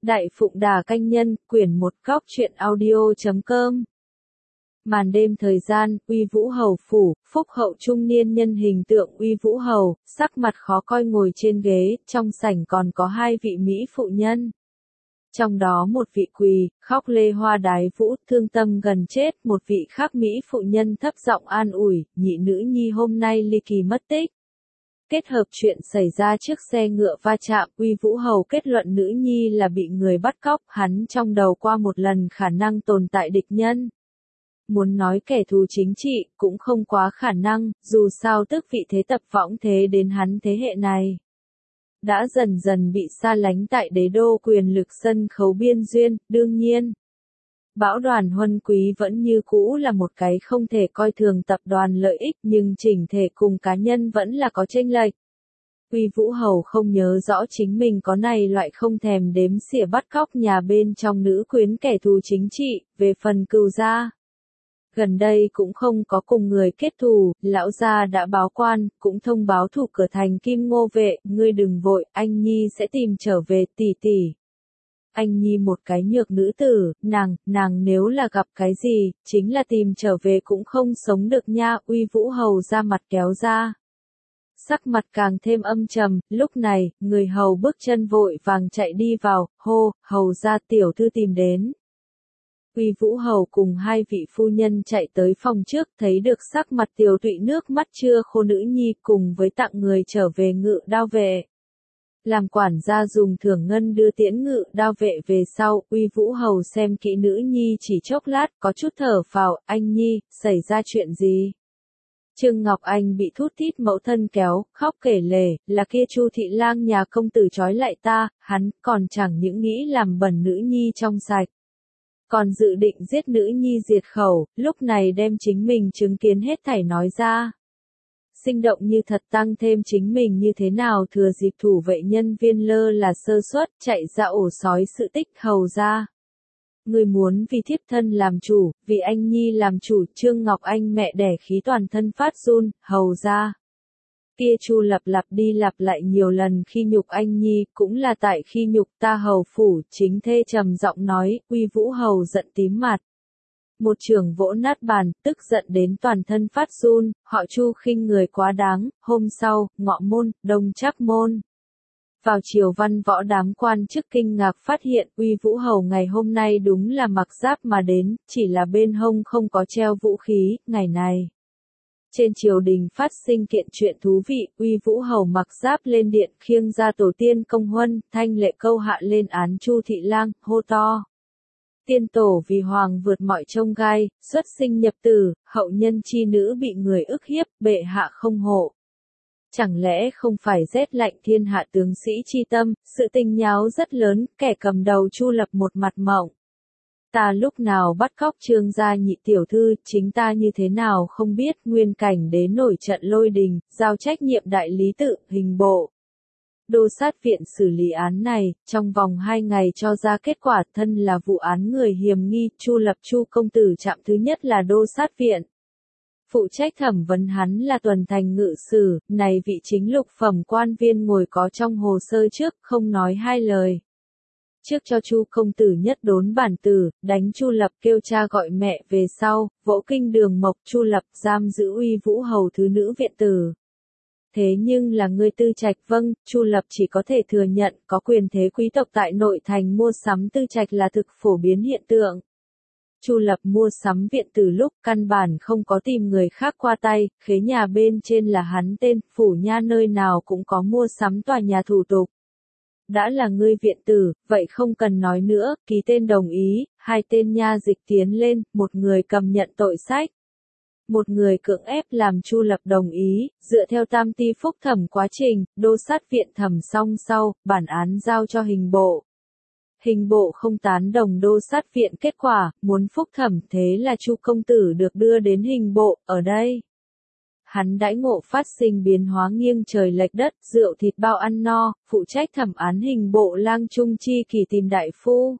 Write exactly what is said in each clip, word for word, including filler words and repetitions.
Đại Phụng Đà Canh Nhân, quyển một góc truyện audio chấm com. Màn đêm thời gian, Uy Vũ Hầu phủ, phúc hậu trung niên nhân hình tượng Uy Vũ Hầu, sắc mặt khó coi ngồi trên ghế, trong sảnh còn có hai vị mỹ phụ nhân. Trong đó một vị quỳ, khóc lê hoa đái vũ, thương tâm gần chết, một vị khác mỹ phụ nhân thấp giọng an ủi, nhị nữ nhi hôm nay ly kỳ mất tích. Kết hợp chuyện xảy ra trước xe ngựa va chạm, Uy Vũ Hầu kết luận nữ nhi là bị người bắt cóc, hắn trong đầu qua một lần khả năng tồn tại địch nhân. Muốn nói kẻ thù chính trị, cũng không quá khả năng, dù sao tức vị thế tập võng thế đến hắn thế hệ này. Đã dần dần bị xa lánh tại đế đô quyền lực sân khấu biên duyên, đương nhiên. Bão đoàn Huân Quý vẫn như cũ là một cái không thể coi thường tập đoàn lợi ích nhưng chỉnh thể cùng cá nhân vẫn là có chênh lệch. Uy Vũ Hầu không nhớ rõ chính mình có này loại không thèm đếm xỉa bắt cóc nhà bên trong nữ quyến kẻ thù chính trị, về phần cừu gia. Gần đây cũng không có cùng người kết thù, lão gia đã báo quan, cũng thông báo thủ cửa thành Kim Ngô Vệ, ngươi đừng vội, anh Nhi sẽ tìm trở về tỷ tỷ. Anh Nhi một cái nhược nữ tử, nàng, nàng nếu là gặp cái gì, chính là tìm trở về cũng không sống được nha, Uy Vũ Hầu ra mặt kéo ra. Sắc mặt càng thêm âm trầm, lúc này, người hầu bước chân vội vàng chạy đi vào, hô, hầu ra tiểu thư tìm đến. Uy Vũ Hầu cùng hai vị phu nhân chạy tới phòng trước, thấy được sắc mặt tiều tụy nước mắt chưa khô nữ nhi cùng với tặng người trở về ngự đao vệ. Làm quản gia dùng thưởng ngân đưa tiễn ngự đao vệ về sau, Uy Vũ Hầu xem kỹ nữ nhi chỉ chốc lát, có chút thở phào, anh Nhi, xảy ra chuyện gì? Trương Ngọc Anh bị thút thít mẫu thân kéo, khóc kể lể, là kia Chu thị lang nhà công tử trói lại ta, hắn còn chẳng những nghĩ làm bẩn nữ nhi trong sạch. Còn dự định giết nữ nhi diệt khẩu, lúc này đem chính mình chứng kiến hết thảy nói ra. Sinh động như thật tăng thêm chính mình như thế nào thừa dịp thủ vệ nhân viên lơ là sơ suất, chạy ra ổ sói sự tích hầu ra. Người muốn vì thiếp thân làm chủ, vì anh Nhi làm chủ, Trương Ngọc Anh mẹ đẻ khí toàn thân phát run, hầu ra. Kia Chu lặp lặp đi lặp lại nhiều lần khi nhục anh Nhi, cũng là tại khi nhục ta hầu phủ, chính thê trầm giọng nói, Uy Vũ Hầu giận tím mặt. Một trường vỗ nát bàn, tức giận đến toàn thân phát run, họ Chu khinh người quá đáng, hôm sau, Ngọ Môn, Đông Trác Môn. Vào chiều văn võ đám quan chức kinh ngạc phát hiện Uy Vũ Hầu ngày hôm nay đúng là mặc giáp mà đến, chỉ là bên hông không có treo vũ khí, ngày này. Trên triều đình phát sinh kiện chuyện thú vị, Uy Vũ Hầu mặc giáp lên điện khiêng ra tổ tiên công huân, thanh lệ câu hạ lên án Chu thị lang, hô to. Tiên tổ vì hoàng vượt mọi chông gai, xuất sinh nhập tử, hậu nhân chi nữ bị người ức hiếp, bệ hạ không hộ. Chẳng lẽ không phải rét lạnh thiên hạ tướng sĩ chi tâm, sự tình nháo rất lớn, kẻ cầm đầu Chu lập một mặt mộng. Ta lúc nào bắt cóc Trương gia nhị tiểu thư, chính ta như thế nào không biết, nguyên cảnh đế nổi trận lôi đình, giao trách nhiệm đại lý tự, hình bộ. Đô sát viện xử lý án này, trong vòng hai ngày cho ra kết quả, thân là vụ án người hiềm nghi, Chu lập Chu công tử chạm thứ nhất là đô sát viện. Phụ trách thẩm vấn hắn là Tuần Thành ngự sử, này vị chính lục phẩm quan viên ngồi có trong hồ sơ trước, không nói hai lời. Trước cho Chu công tử nhất đốn bản tử, đánh Chu lập kêu cha gọi mẹ về sau, vỗ kinh đường mộc Chu lập giam giữ Uy Vũ Hầu thứ nữ viện tử. Thế nhưng là người tư trạch vâng, Chu lập chỉ có thể thừa nhận có quyền thế quý tộc tại nội thành mua sắm tư trạch là thực phổ biến hiện tượng. Chu lập mua sắm viện từ lúc căn bản không có tìm người khác qua tay, khế nhà bên trên là hắn tên, phủ nha nơi nào cũng có mua sắm tòa nhà thủ tục. Đã là ngươi viện tử, vậy không cần nói nữa, ký tên đồng ý, hai tên nha dịch tiến lên, một người cầm nhận tội sách. Một người cưỡng ép làm Chu lập đồng ý, dựa theo tam ti phúc thẩm quá trình, đô sát viện thẩm xong sau, bản án giao cho hình bộ. Hình bộ không tán đồng đô sát viện kết quả, muốn phúc thẩm thế là Chu công tử được đưa đến hình bộ, ở đây. Hắn đãi ngộ phát sinh biến hóa nghiêng trời lệch đất, rượu thịt bao ăn no, phụ trách thẩm án hình bộ lang trung chi kỳ tìm đại phu.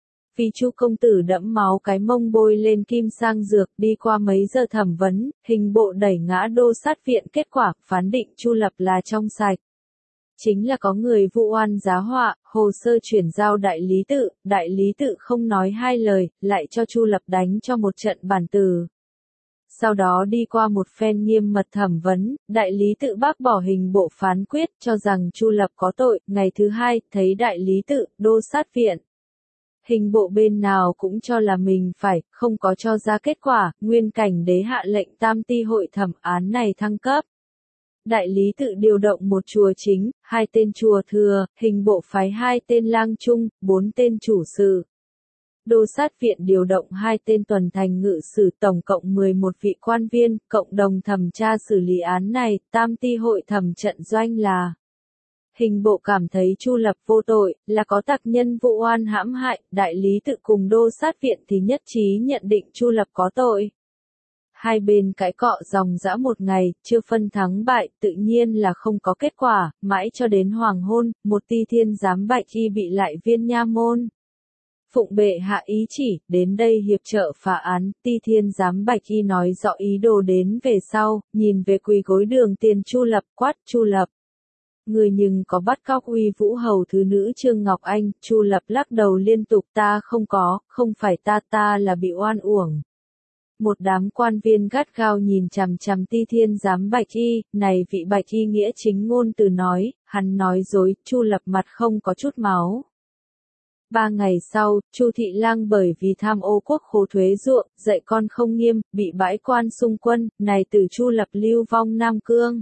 Vì Chu công tử đẫm máu cái mông bôi lên kim sang dược, đi qua mấy giờ thẩm vấn, hình bộ đẩy ngã đô sát viện kết quả, phán định Chu lập là trong sạch. Chính là có người vụ oan giá họa, hồ sơ chuyển giao đại lý tự, đại lý tự không nói hai lời, lại cho Chu Lập đánh cho một trận bản tử. Sau đó đi qua một phen nghiêm mật thẩm vấn, đại lý tự bác bỏ hình bộ phán quyết cho rằng Chu Lập có tội, ngày thứ hai, thấy đại lý tự, đô sát viện. Hình bộ bên nào cũng cho là mình phải, không có cho ra kết quả, nguyên cảnh đế hạ lệnh tam ti hội thẩm án này thăng cấp. Đại lý tự điều động một chùa chính, hai tên chùa thừa, hình bộ phái hai tên lang trung, bốn tên chủ sự. Đô sát viện điều động hai tên tuần thành ngự sử tổng cộng mười một vị quan viên, cộng đồng thẩm tra xử lý án này, tam ti hội thẩm trận doanh là. Hình bộ cảm thấy Chu Lập vô tội, là có tặc nhân vụ oan hãm hại, đại lý tự cùng đô sát viện thì nhất trí nhận định Chu Lập có tội. Hai bên cãi cọ dòng dã một ngày, chưa phân thắng bại, tự nhiên là không có kết quả, mãi cho đến hoàng hôn, một ti thiên giám bạch y bị lại viên nha môn. Phụng bệ hạ ý chỉ, đến đây hiệp trợ phá án, ti thiên giám bạch y nói rõ ý đồ đến về sau, nhìn về quỳ gối đường tiền Chu Lập quát Chu Lập. Người nhưng có bắt cóc Uy Vũ hầu thứ nữ Trương Ngọc Anh, Chu Lập lắc đầu liên tục ta không có, không phải ta ta là bị oan uổng. Một đám quan viên gắt gao nhìn chằm chằm ti thiên giám bạch y, này vị bạch y nghĩa chính ngôn từ nói, hắn nói dối, Chu Lập mặt không có chút máu. Ba ngày sau, Chu Thị Lang bởi vì tham ô quốc khố thuế ruộng, dạy con không nghiêm, bị bãi quan xung quân, này từ Chu Lập lưu vong Nam Cương.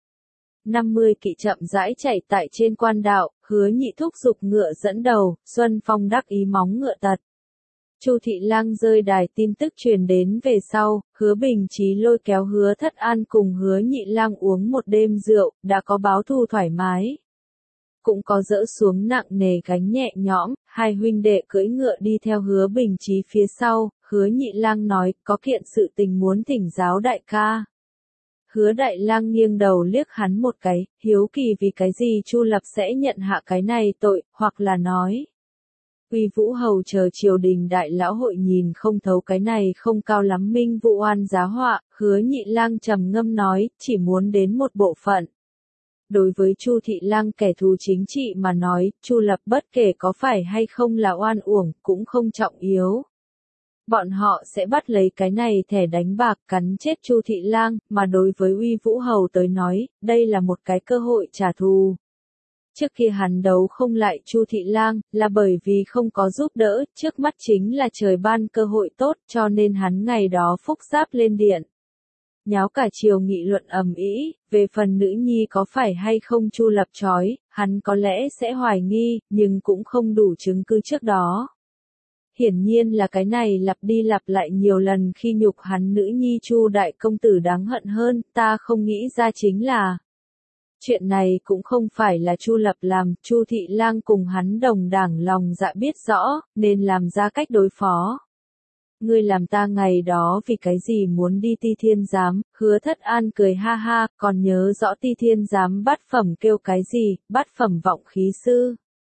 năm mươi kỵ chậm rãi chạy tại trên quan đạo, Hứa Nhị thúc giục ngựa dẫn đầu, Xuân Phong đắc ý móng ngựa tật. Chu Thị Lang rơi đài tin tức truyền đến về sau, Hứa Bình Chí lôi kéo Hứa Thất An cùng Hứa Nhị Lang uống một đêm rượu, đã có báo thù thoải mái. Cũng có dỡ xuống nặng nề gánh nhẹ nhõm, hai huynh đệ cưỡi ngựa đi theo Hứa Bình Chí phía sau, Hứa Nhị Lang nói, có kiện sự tình muốn thỉnh giáo đại ca. Hứa Đại Lang nghiêng đầu liếc hắn một cái, hiếu kỳ vì cái gì Chu Lập sẽ nhận hạ cái này tội, hoặc là nói. Uy Vũ hầu chờ triều đình đại lão hội nhìn không thấu cái này không cao lắm minh vụ oan giá họa, Hứa Nhị Lang trầm ngâm nói, chỉ muốn đến một bộ phận. Đối với Chu Thị Lang kẻ thù chính trị mà nói, Chu Lập bất kể có phải hay không là oan uổng, cũng không trọng yếu. Bọn họ sẽ bắt lấy cái này thẻ đánh bạc cắn chết Chu Thị Lang, mà đối với Uy Vũ hầu tới nói, đây là một cái cơ hội trả thù. Trước khi hắn đấu không lại Chu Thị Lang, là bởi vì không có giúp đỡ, trước mắt chính là trời ban cơ hội tốt, cho nên hắn ngày đó phúc giáp lên điện. Nháo cả chiều nghị luận ầm ĩ, về phần nữ nhi có phải hay không Chu Lập trói, hắn có lẽ sẽ hoài nghi, nhưng cũng không đủ chứng cứ trước đó. Hiển nhiên là cái này lặp đi lặp lại nhiều lần khi nhục hắn nữ nhi Chu đại công tử đáng hận hơn, ta không nghĩ ra chính là. Chuyện này cũng không phải là Chu Lập làm, Chu Thị Lang cùng hắn đồng đảng lòng dạ biết rõ, nên làm ra cách đối phó. Ngươi làm ta ngày đó vì cái gì muốn đi ti thiên giám, Hứa Thất An cười ha ha, còn nhớ rõ ti thiên giám bát phẩm kêu cái gì, bát phẩm vọng khí sư.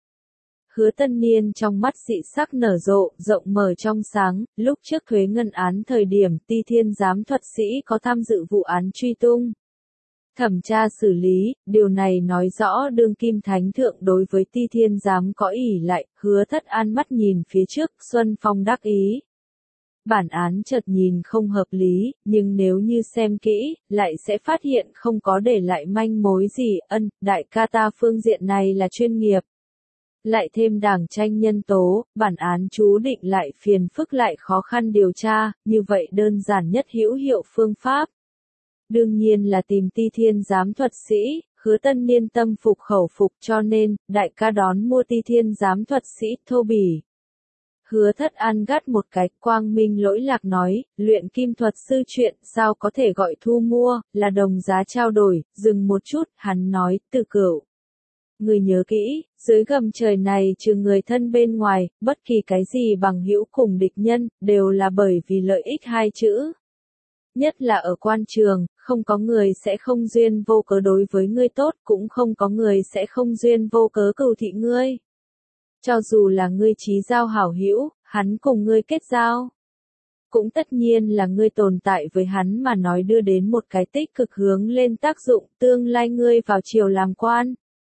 Hứa Tân Niên trong mắt dị sắc nở rộ, rộng mở trong sáng, lúc trước thuế ngân án thời điểm ti thiên giám thuật sĩ có tham dự vụ án truy tung. Thẩm tra xử lý, điều này nói rõ đương kim thánh thượng đối với ti thiên giám có ỷ lại, Hứa Thất An mắt nhìn phía trước, Xuân Phong đắc ý. Bản án chợt nhìn không hợp lý, nhưng nếu như xem kỹ, lại sẽ phát hiện không có để lại manh mối gì, ân, đại ca ta phương diện này là chuyên nghiệp. Lại thêm đảng tranh nhân tố, bản án chú định lại phiền phức lại khó khăn điều tra, như vậy đơn giản nhất hữu hiệu phương pháp. Đương nhiên là tìm ti thiên giám thuật sĩ, Hứa Tân Niên tâm phục khẩu phục cho nên, đại ca đón mua ti thiên giám thuật sĩ thô bỉ. Hứa Thất An gắt một cái, quang minh lỗi lạc nói, luyện kim thuật sư chuyện, sao có thể gọi thu mua, là đồng giá trao đổi, dừng một chút, hắn nói, Từ Cửu. Người nhớ kỹ, dưới gầm trời này trừ người thân bên ngoài, bất kỳ cái gì bằng hữu cùng địch nhân, đều là bởi vì lợi ích hai chữ. Nhất là ở quan trường, không có người sẽ không duyên vô cớ đối với ngươi tốt, cũng không có người sẽ không duyên vô cớ cừu thị ngươi. Cho dù là ngươi chí giao hảo hữu, hắn cùng ngươi kết giao. Cũng tất nhiên là ngươi tồn tại với hắn mà nói đưa đến một cái tích cực hướng lên tác dụng, tương lai ngươi vào triều làm quan.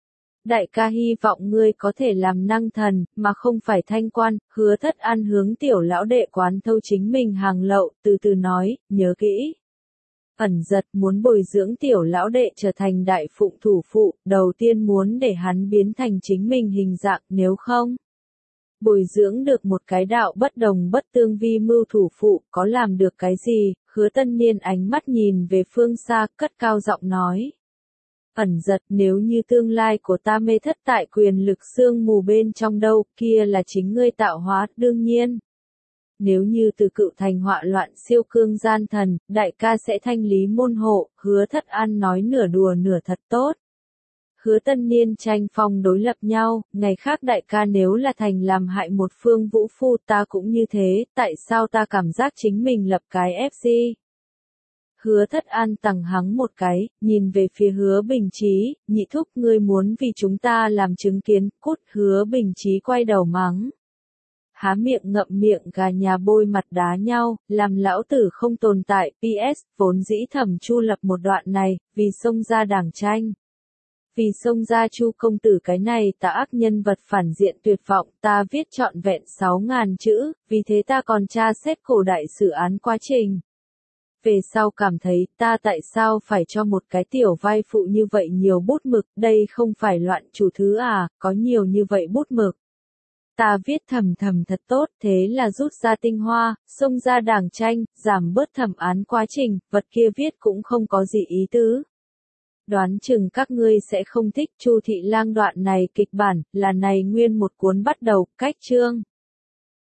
Đại ca hy vọng ngươi có thể làm năng thần, mà không phải thanh quan. Hứa Thất An hướng tiểu lão đệ quán thâu chính mình hàng lậu, từ từ nói, nhớ kỹ. Ẩn Giật muốn bồi dưỡng tiểu lão đệ trở thành đại phụng thủ phụ, đầu tiên muốn để hắn biến thành chính mình hình dạng, nếu không bồi dưỡng được một cái đạo bất đồng bất tương vi mưu thủ phụ, có làm được cái gì? Hứa Tân Niên ánh mắt nhìn về phương xa, cất cao giọng nói. Ẩn Giật, nếu như tương lai của ta mê thất tại quyền lực sương mù bên trong đâu, kia là chính ngươi tạo hóa, đương nhiên. Nếu như từ cựu thành họa loạn siêu cương gian thần, đại ca sẽ thanh lý môn hộ. Hứa Thất An nói nửa đùa nửa thật tốt. Hứa Tân Niên tranh phong đối lập nhau, ngày khác đại ca nếu là thành làm hại một phương vũ phu ta cũng như thế, tại sao ta cảm giác chính mình lập cái ép xê? Hứa Thất An tằng hắng một cái, nhìn về phía Hứa Bình Chí, nhị thúc ngươi muốn vì chúng ta làm chứng kiến, cút. Hứa Bình Chí quay đầu mắng. Há miệng ngậm miệng gà nhà bôi mặt đá nhau, làm lão tử không tồn tại. pê ét, vốn dĩ Thẩm Chu lập một đoạn này, vì xông ra đảng tranh. Vì xông ra Chu công tử cái này tà ác nhân vật phản diện tuyệt vọng, ta viết trọn vẹn sáu ngàn chữ, vì thế ta còn tra xét cổ đại sử án quá trình. Về sau cảm thấy ta tại sao phải cho một cái tiểu vai phụ như vậy nhiều bút mực, đây không phải loạn chủ thứ à, có nhiều như vậy bút mực. Ta viết thầm thầm thật tốt, thế là rút ra tinh hoa, xông ra đảng tranh, giảm bớt thẩm án quá trình, vật kia viết cũng không có gì ý tứ. Đoán chừng các ngươi sẽ không thích. Chu Thị Lang đoạn này kịch bản, là này nguyên một cuốn bắt đầu, cách chương.